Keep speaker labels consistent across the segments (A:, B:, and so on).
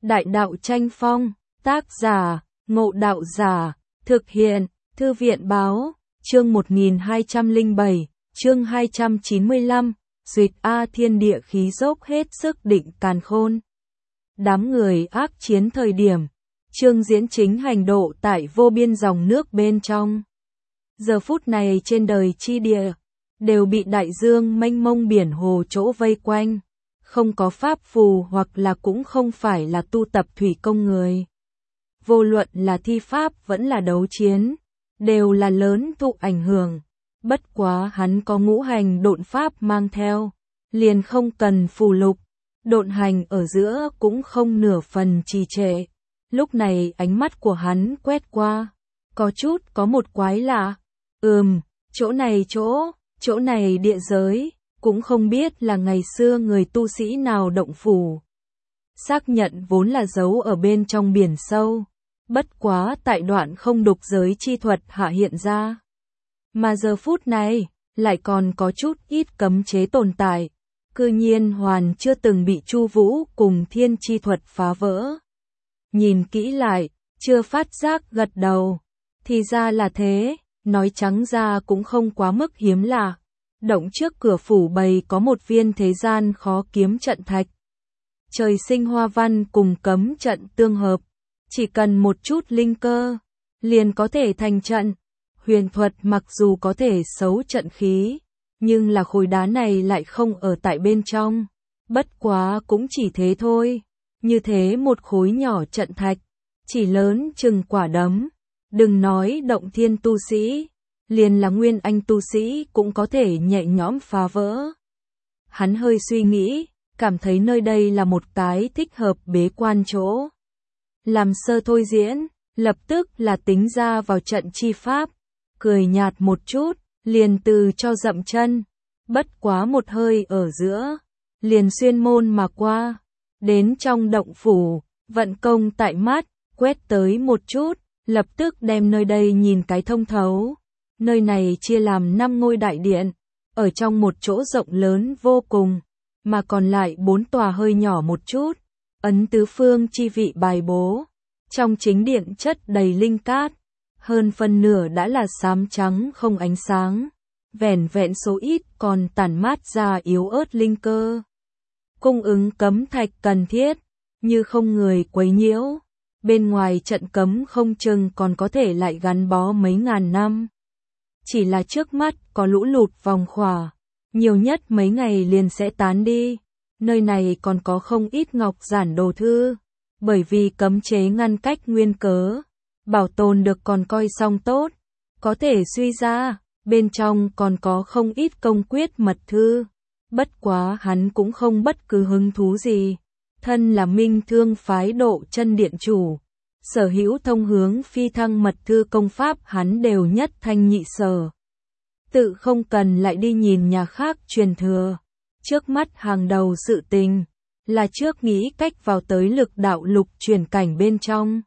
A: Đại đạo tranh phong, tác giả, Ngộ Đạo Giả, thực hiện, Thư viện báo, chương 1207, chương 295, duyệt A thiên địa khí dốc hết sức định càn khôn. Đám người ác chiến thời điểm, chương diễn chính hành độ tại vô biên dòng nước bên trong. Giờ phút này trên đời chi địa, đều bị đại dương mênh mông biển hồ chỗ vây quanh. Không có pháp phù hoặc là cũng không phải là tu tập thủy công người. Vô luận là thi pháp vẫn là đấu chiến, đều là lớn thụ ảnh hưởng. Bất quá hắn có ngũ hành độn pháp mang theo, liền không cần phù lục, độn hành ở giữa cũng không nửa phần trì trệ. Lúc này ánh mắt của hắn quét qua, có một quái lạ. Chỗ này địa giới, cũng không biết là ngày xưa người tu sĩ nào động phủ. Xác nhận vốn là giấu ở bên trong biển sâu, bất quá tại đoạn không đục giới chi thuật hạ hiện ra. Mà giờ phút này, lại còn có chút ít cấm chế tồn tại, cư nhiên hoàn chưa từng bị Chu Vũ cùng thiên chi thuật phá vỡ. Nhìn kỹ lại, chưa phát giác gật đầu, thì ra là thế, nói trắng ra cũng không quá mức hiếm lạ. Động trước cửa phủ bày có một viên thế gian khó kiếm trận thạch. Trời sinh hoa văn cùng cấm trận tương hợp, chỉ cần một chút linh cơ, liền có thể thành trận. Huyền thuật mặc dù có thể xấu trận khí, nhưng là khối đá này lại không ở tại bên trong. Bất quá cũng chỉ thế thôi, như thế một khối nhỏ trận thạch, chỉ lớn chừng quả đấm. Đừng nói động thiên tu sĩ, liền là nguyên anh tu sĩ cũng có thể nhẹ nhõm phá vỡ. Hắn hơi suy nghĩ, cảm thấy nơi đây là một cái thích hợp bế quan chỗ. Làm sơ thôi diễn, lập tức là tính ra vào trận chi pháp, cười nhạt một chút, liền từ cho dậm chân. Bất quá một hơi ở giữa, liền xuyên môn mà qua, đến trong động phủ, vận công tại mắt, quét tới một chút, lập tức đem nơi đây nhìn cái thông thấu. Nơi này chia làm 5 ngôi đại điện, ở trong một chỗ rộng lớn vô cùng, mà còn lại 4 tòa hơi nhỏ một chút, ấn tứ phương chi vị bài bố. Trong chính điện chất đầy linh cát, hơn phân nửa đã là xám trắng không ánh sáng, vẻn vẹn số ít còn tản mát ra yếu ớt linh cơ. Cung ứng cấm thạch cần thiết, như không người quấy nhiễu, bên ngoài trận cấm không chừng còn có thể lại gắn bó mấy ngàn năm. Chỉ là trước mắt có lũ lụt vòng khỏa, nhiều nhất mấy ngày liền sẽ tán đi. Nơi này còn có không ít ngọc giản đồ thư, bởi vì cấm chế ngăn cách nguyên cớ, bảo tồn được còn coi xong tốt. Có thể suy ra, bên trong còn có không ít công quyết mật thư. Bất quá hắn cũng không bất cứ hứng thú gì. Thân là Minh Thương phái Độ Chân điện chủ, sở hữu thông hướng phi thăng mật thư công pháp hắn đều nhất thanh nhị sở. Tự không cần lại đi nhìn nhà khác truyền thừa. Trước mắt hàng đầu sự tình, là trước nghĩ cách vào tới lực đạo lục chuyển cảnh bên trong.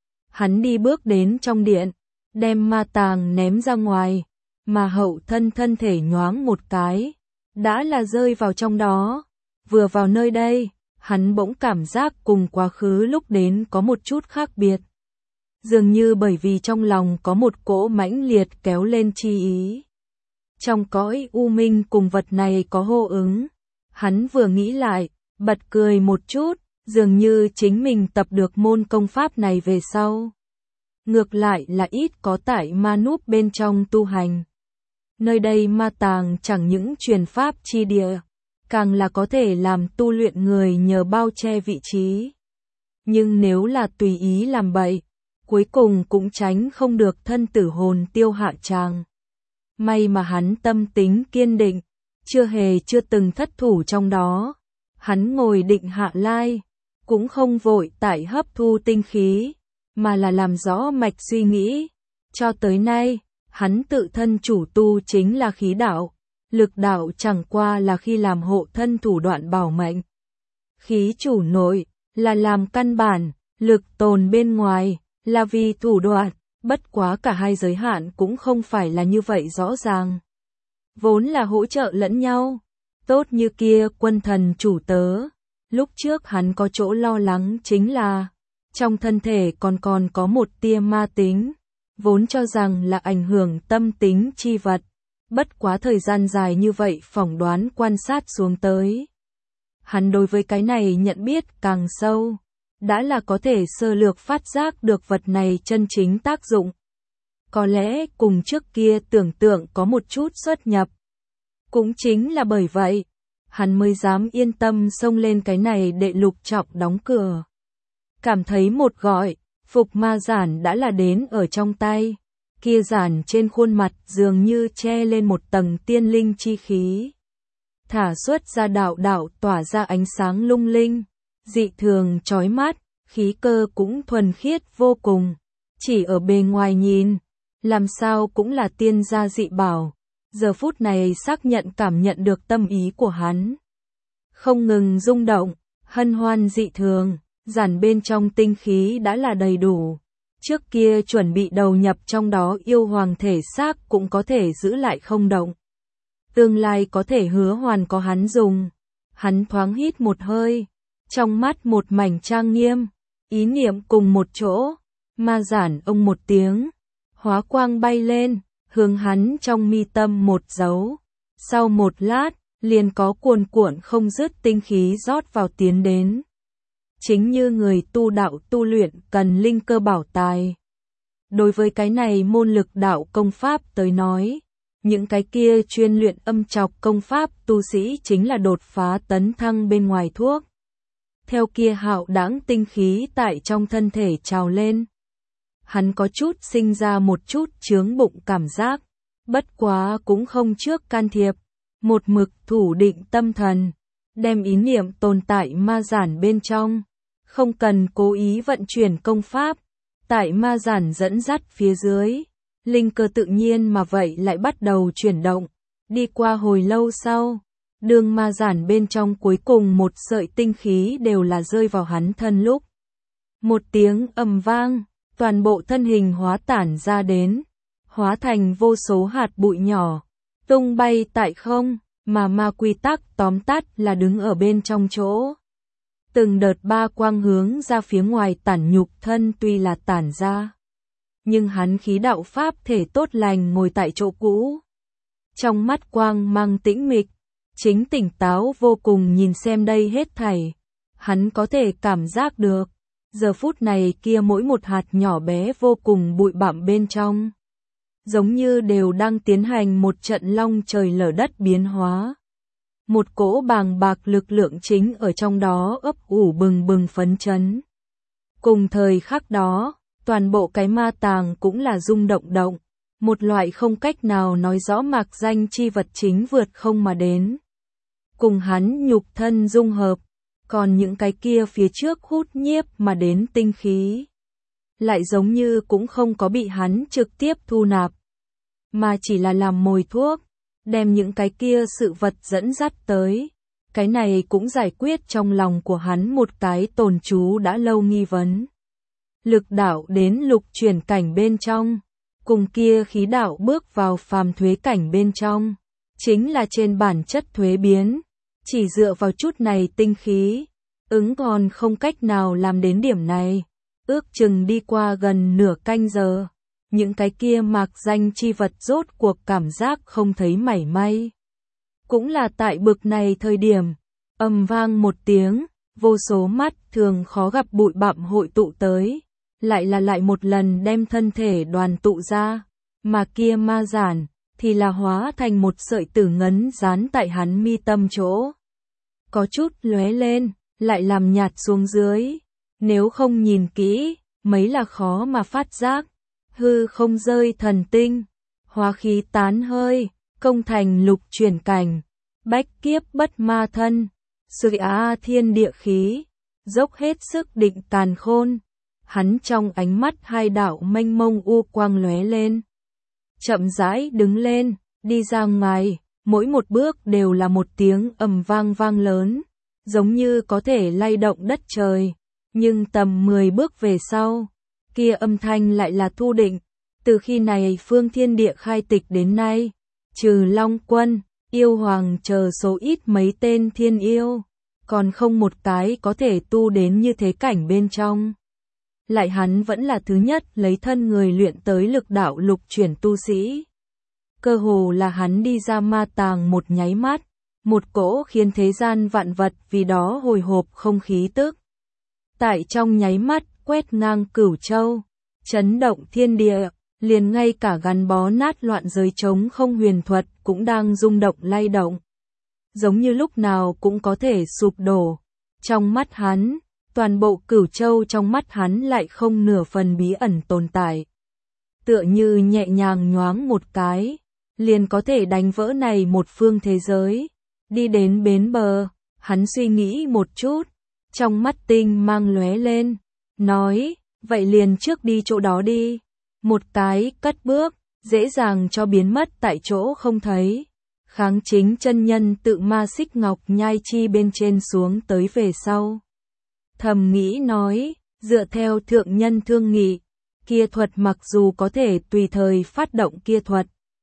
A: Hắn đi bước đến trong điện, đem ma tàng ném ra ngoài, mà hậu thân thể nhoáng một cái, đã là rơi vào trong đó. Vừa vào nơi đây, hắn bỗng cảm giác cùng quá khứ lúc đến có một chút khác biệt. Dường như bởi vì trong lòng có một cỗ mãnh liệt kéo lên chi ý. Trong cõi u minh cùng vật này có hô ứng. Hắn vừa nghĩ lại, bật cười một chút, dường như chính mình tập được môn công pháp này về sau. Ngược lại là ít có tại ma núp bên trong tu hành. Nơi đây ma tàng chẳng những truyền pháp chi địa, càng là có thể làm tu luyện người nhờ bao che vị trí. Nhưng nếu là tùy ý làm bậy, cuối cùng cũng tránh không được thân tử hồn tiêu hạ tràng. May mà hắn tâm tính kiên định, chưa từng thất thủ trong đó. Hắn ngồi định hạ lai, cũng không vội tại hấp thu tinh khí, mà là làm rõ mạch suy nghĩ. Cho tới nay, hắn tự thân chủ tu chính là khí đạo, lực đạo chẳng qua là khi làm hộ thân thủ đoạn bảo mệnh. Khí chủ nội, là làm căn bản, lực tồn bên ngoài, là vì thủ đoạn, bất quá cả hai giới hạn cũng không phải là như vậy rõ ràng. Vốn là hỗ trợ lẫn nhau, tốt như kia quân thần chủ tớ, Lúc trước hắn có chỗ lo lắng chính là, trong thân thể còn có một tia ma tính, vốn cho rằng là ảnh hưởng tâm tính chi vật. Bất quá thời gian dài như vậy phỏng đoán quan sát xuống tới. Hắn đối với cái này nhận biết càng sâu, đã là có thể sơ lược phát giác được vật này chân chính tác dụng. Có lẽ cùng trước kia tưởng tượng có một chút xuất nhập. Cũng chính là bởi vậy, hắn mới dám yên tâm xông lên cái này đệ lục trọng đóng cửa. Cảm thấy một gọi, phục ma giản đã là đến ở trong tay. Kia giản trên khuôn mặt dường như che lên một tầng tiên linh chi khí. Thả xuất ra đạo tỏa ra ánh sáng lung linh, dị thường chói mắt, khí cơ cũng thuần khiết vô cùng. Chỉ ở bề ngoài nhìn, làm sao cũng là tiên gia dị bảo. Giờ phút này xác nhận cảm nhận được tâm ý của hắn. Không ngừng rung động, hân hoan dị thường, giản bên trong tinh khí đã là đầy đủ. Trước kia chuẩn bị đầu nhập trong đó yêu hoàng thể xác cũng có thể giữ lại không động. Tương lai có thể hứa hoàn có hắn dùng. Hắn thoáng hít một hơi, trong mắt một mảnh trang nghiêm, ý niệm cùng một chỗ, ma giản ông một tiếng, hóa quang bay lên, hướng hắn trong mi tâm một dấu. Sau một lát, liền có cuồn cuộn không dứt tinh khí rót vào tiến đến. Chính như người tu đạo tu luyện cần linh cơ bảo tài. Đối với cái này môn lực đạo công pháp tới nói, những cái kia chuyên luyện âm trọc công pháp tu sĩ chính là đột phá tấn thăng bên ngoài thuốc. Theo kia hạo đãng tinh khí tại trong thân thể trào lên. Hắn có chút sinh ra một chút chướng bụng cảm giác, bất quá cũng không trước can thiệp, một mực thủ định tâm thần, đem ý niệm tồn tại ma giản bên trong, không cần cố ý vận chuyển công pháp, tại ma giản dẫn dắt phía dưới, linh cơ tự nhiên mà vậy lại bắt đầu chuyển động, đi qua hồi lâu sau, đường ma giản bên trong cuối cùng một sợi tinh khí đều là rơi vào hắn thân lúc. Một tiếng ầm vang, toàn bộ thân hình hóa tản ra đến, hóa thành vô số hạt bụi nhỏ, tung bay tại không, mà ma quy tắc tóm tắt là đứng ở bên trong chỗ. Từng đợt ba quang hướng ra phía ngoài tản nhục thân tuy là tản ra, nhưng hắn khí đạo pháp thể tốt lành ngồi tại chỗ cũ. Trong mắt quang mang tĩnh mịch, chính tỉnh táo vô cùng nhìn xem đây hết thảy. Hắn có thể cảm giác được, giờ phút này kia mỗi một hạt nhỏ bé vô cùng bụi bặm bên trong. Giống như đều đang tiến hành một trận long trời lở đất biến hóa. Một cỗ bàng bạc lực lượng chính ở trong đó ấp ủ bừng bừng phấn chấn. Cùng thời khắc đó, toàn bộ cái ma tàng cũng là rung động, một loại không cách nào nói rõ mạc danh chi vật chính vượt không mà đến. Cùng hắn nhục thân dung hợp, còn những cái kia phía trước hút nhiếp mà đến tinh khí. Lại giống như cũng không có bị hắn trực tiếp thu nạp, mà chỉ là làm mồi thuốc, đem những cái kia sự vật dẫn dắt tới. Cái này cũng giải quyết trong lòng của hắn một cái tồn trú đã lâu nghi vấn. Lực đạo đến lục chuyển cảnh bên trong, cùng kia khí đạo bước vào phàm thuế cảnh bên trong, chính là trên bản chất thuế biến, chỉ dựa vào chút này tinh khí, ứng còn không cách nào làm đến điểm này. Ước chừng đi qua gần nửa canh giờ, những cái kia mạc danh chi vật rốt cuộc cảm giác không thấy mảy may. Cũng là tại bực này thời điểm, ầm vang một tiếng, vô số mắt thường khó gặp bụi bặm hội tụ tới, lại một lần đem thân thể đoàn tụ ra, mà kia ma giản thì là hóa thành một sợi tử ngấn dán tại hắn mi tâm chỗ. Có chút lóe lên, lại làm nhạt xuống dưới, nếu không nhìn kỹ, mấy là khó mà phát giác. Hư không rơi thần tinh, hóa khí tán hơi, công thành lục chuyển cảnh, bách kiếp bất ma thân, sự thiên địa khí, dốc hết sức định càn khôn. Hắn trong ánh mắt hai đạo mênh mông u quang lóe lên, chậm rãi đứng lên, đi ra ngoài, mỗi một bước đều là một tiếng ầm vang vang lớn, giống như có thể lay động đất trời, nhưng tầm 10 bước về sau, kia âm thanh lại là thu định. Từ khi này phương thiên địa khai tịch đến nay, trừ Long Quân, yêu hoàng chờ số ít mấy tên thiên yêu, còn không một cái có thể tu đến như thế cảnh bên trong. Lại hắn vẫn là thứ nhất lấy thân người luyện tới lực đạo lục chuyển tu sĩ. Cơ hồ là hắn đi ra ma tàng một nháy mắt, một cỗ khiến thế gian vạn vật vì đó hồi hộp không khí tức. Tại trong nháy mắt quét ngang cửu châu, chấn động thiên địa, liền ngay cả gắn bó nát loạn giới trống không huyền thuật cũng đang rung động lay động. Giống như lúc nào cũng có thể sụp đổ. Trong mắt hắn, toàn bộ cửu châu trong mắt hắn lại không nửa phần bí ẩn tồn tại. Tựa như nhẹ nhàng nhoáng một cái, liền có thể đánh vỡ này một phương thế giới. Đi đến bến bờ, hắn suy nghĩ một chút, trong mắt tinh mang lóe lên, nói, vậy liền trước đi chỗ đó đi. Một cái cất bước, dễ dàng cho biến mất tại chỗ không thấy. Kháng Chính chân nhân tự ma xích ngọc nhai chi bên trên xuống tới về sau. Thầm nghĩ nói, dựa theo thượng nhân thương nghị, kia thuật mặc dù có thể tùy thời phát động kia thuật,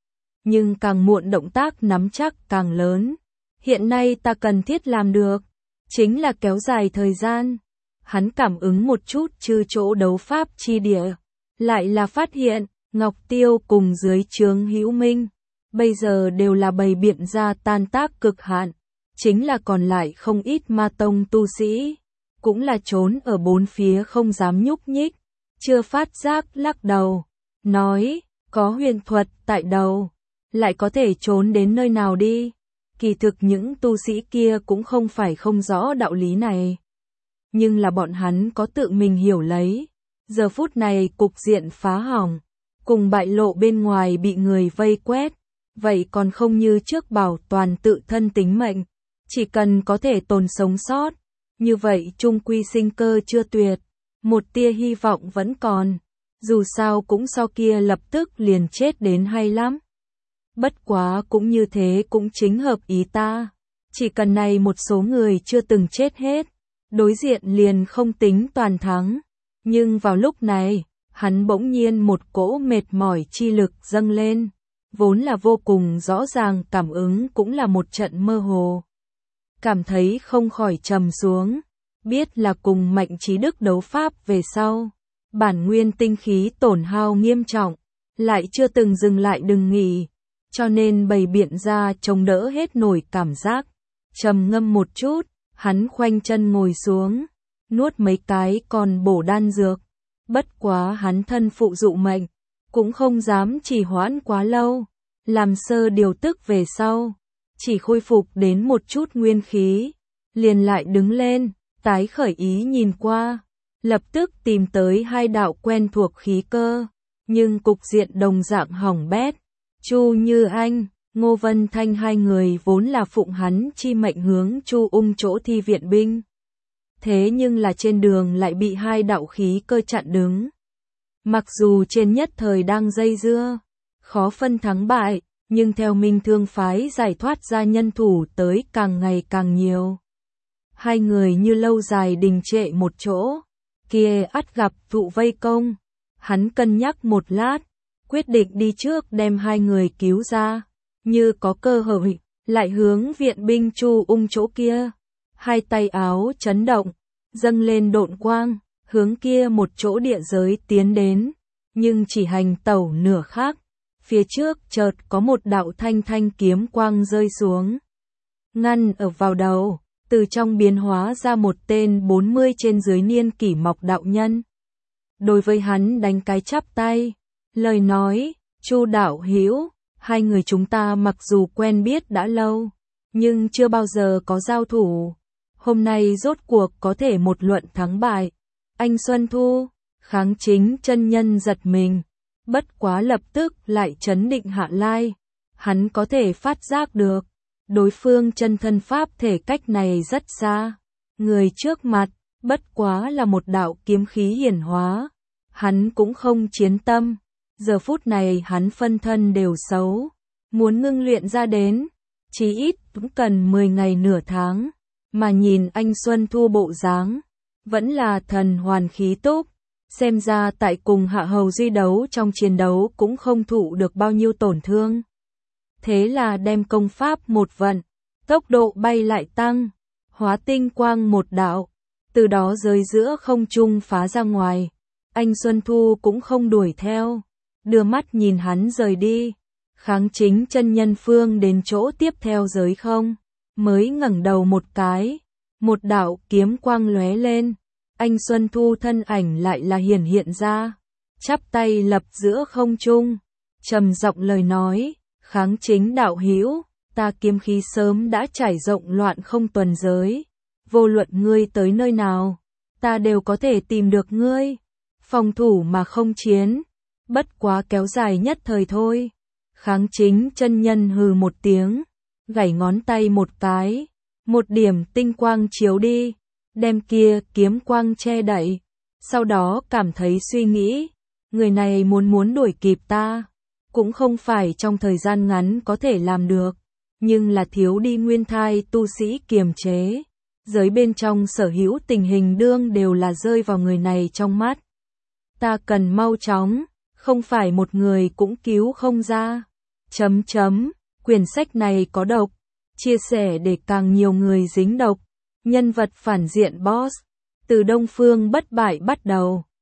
A: nhưng càng muộn động tác nắm chắc càng lớn. Hiện nay ta cần thiết làm được, chính là kéo dài thời gian. Hắn cảm ứng một chút chư chỗ đấu pháp chi địa, lại là phát hiện, Ngọc Tiêu cùng dưới trướng Hữu Minh, bây giờ đều là bày biện ra tan tác cực hạn, chính là còn lại không ít ma tông tu sĩ, cũng là trốn ở bốn phía không dám nhúc nhích, chưa phát giác lắc đầu, nói, có huyền thuật tại đầu, lại có thể trốn đến nơi nào đi. Kỳ thực những tu sĩ kia cũng không phải không rõ đạo lý này, nhưng là bọn hắn có tự mình hiểu lấy. Giờ phút này cục diện phá hỏng, cùng bại lộ bên ngoài bị người vây quét, vậy còn không như trước bảo toàn tự thân tính mệnh, chỉ cần có thể tồn sống sót, như vậy chung quy sinh cơ chưa tuyệt, một tia hy vọng vẫn còn, dù sao cũng so kia lập tức liền chết đến hay lắm. Bất quá cũng như thế cũng chính hợp ý ta, chỉ cần này một số người chưa từng chết hết, đối diện liền không tính toàn thắng. Nhưng vào lúc này, hắn bỗng nhiên một cỗ mệt mỏi chi lực dâng lên, vốn là vô cùng rõ ràng cảm ứng cũng là một trận mơ hồ. Cảm thấy không khỏi trầm xuống, biết là cùng Mạnh Chí Đức đấu pháp về sau, bản nguyên tinh khí tổn hao nghiêm trọng, lại chưa từng dừng lại đừng nghỉ, cho nên bày biện ra chống đỡ hết nổi cảm giác. Trầm ngâm một chút, hắn khoanh chân ngồi xuống, nuốt mấy cái còn bổ đan dược. Bất quá hắn thân phụ dụ mệnh, cũng không dám trì hoãn quá lâu, làm sơ điều tức về sau, chỉ khôi phục đến một chút nguyên khí, liền lại đứng lên, tái khởi ý nhìn qua, lập tức tìm tới hai đạo quen thuộc khí cơ, nhưng cục diện đồng dạng hỏng bét. Chu Như Anh, Ngô Vân Thanh hai người vốn là phụng hắn chi mệnh hướng Chu Ung chỗ thi viện binh. Thế nhưng là trên đường lại bị hai đạo khí cơ chặn đứng. Mặc dù trên nhất thời đang dây dưa, khó phân thắng bại, nhưng theo Minh Thương phái giải thoát ra nhân thủ tới càng ngày càng nhiều. Hai người như lâu dài đình trệ một chỗ, kia ắt gặp thụ vây công. Hắn cân nhắc một lát, quyết định đi trước đem hai người cứu ra, như có cơ hội, lại hướng viện binh Chu Ung chỗ kia. Hai tay áo chấn động, dâng lên độn quang, hướng kia một chỗ địa giới tiến đến, nhưng chỉ hành tẩu nửa khắc, phía trước chợt có một đạo thanh thanh kiếm quang rơi xuống, ngăn ở vào đầu, từ trong biến hóa ra một tên 40 trên dưới niên kỷ mọc đạo nhân. Đối với hắn đánh cái chắp tay, lời nói, Chu đạo hữu, hai người chúng ta mặc dù quen biết đã lâu, nhưng chưa bao giờ có giao thủ. Hôm nay rốt cuộc có thể một luận thắng bại. Anh Xuân Thu, Kháng Chính chân nhân giật mình, bất quá lập tức lại trấn định hạ lai. Hắn có thể phát giác được, đối phương chân thân pháp thể cách này rất xa. Người trước mặt, bất quá là một đạo kiếm khí hiển hóa. Hắn cũng không chiến tâm. Giờ phút này hắn phân thân đều xấu. Muốn ngưng luyện ra đến, chí ít cũng cần 10 ngày nửa tháng. Mà nhìn anh Xuân Thu bộ dáng, vẫn là thần hoàn khí túc, xem ra tại cùng Hạ Hầu Duy đấu trong chiến đấu cũng không thụ được bao nhiêu tổn thương. Thế là đem công pháp một vận, tốc độ bay lại tăng, hóa tinh quang một đạo, từ đó rơi giữa không trung phá ra ngoài. Anh Xuân Thu cũng không đuổi theo, đưa mắt nhìn hắn rời đi. Kháng Chính chân nhân phương đến chỗ tiếp theo giới không, mới ngẩng đầu một cái, một đạo kiếm quang lóe lên, anh Xuân Thu thân ảnh lại là hiển hiện ra, chắp tay lập giữa không trung, trầm giọng lời nói, Kháng Chính đạo hữu, ta kiếm khí sớm đã trải rộng loạn không tuần giới, vô luận ngươi tới nơi nào, ta đều có thể tìm được ngươi, phòng thủ mà không chiến, bất quá kéo dài nhất thời thôi. Kháng Chính chân nhân hừ một tiếng, gảy ngón tay một cái, một điểm tinh quang chiếu đi, đem kia kiếm quang che đậy, sau đó cảm thấy suy nghĩ, người này muốn đuổi kịp ta, cũng không phải trong thời gian ngắn có thể làm được, nhưng là thiếu đi nguyên thai tu sĩ kiềm chế, giới bên trong sở hữu tình hình đương đều là rơi vào người này trong mắt. Ta cần mau chóng, không phải một người cũng cứu không ra. Quyển sách này có độc, chia sẻ để càng nhiều người dính độc. Nhân vật phản diện boss, từ Đông Phương Bất Bại bắt đầu.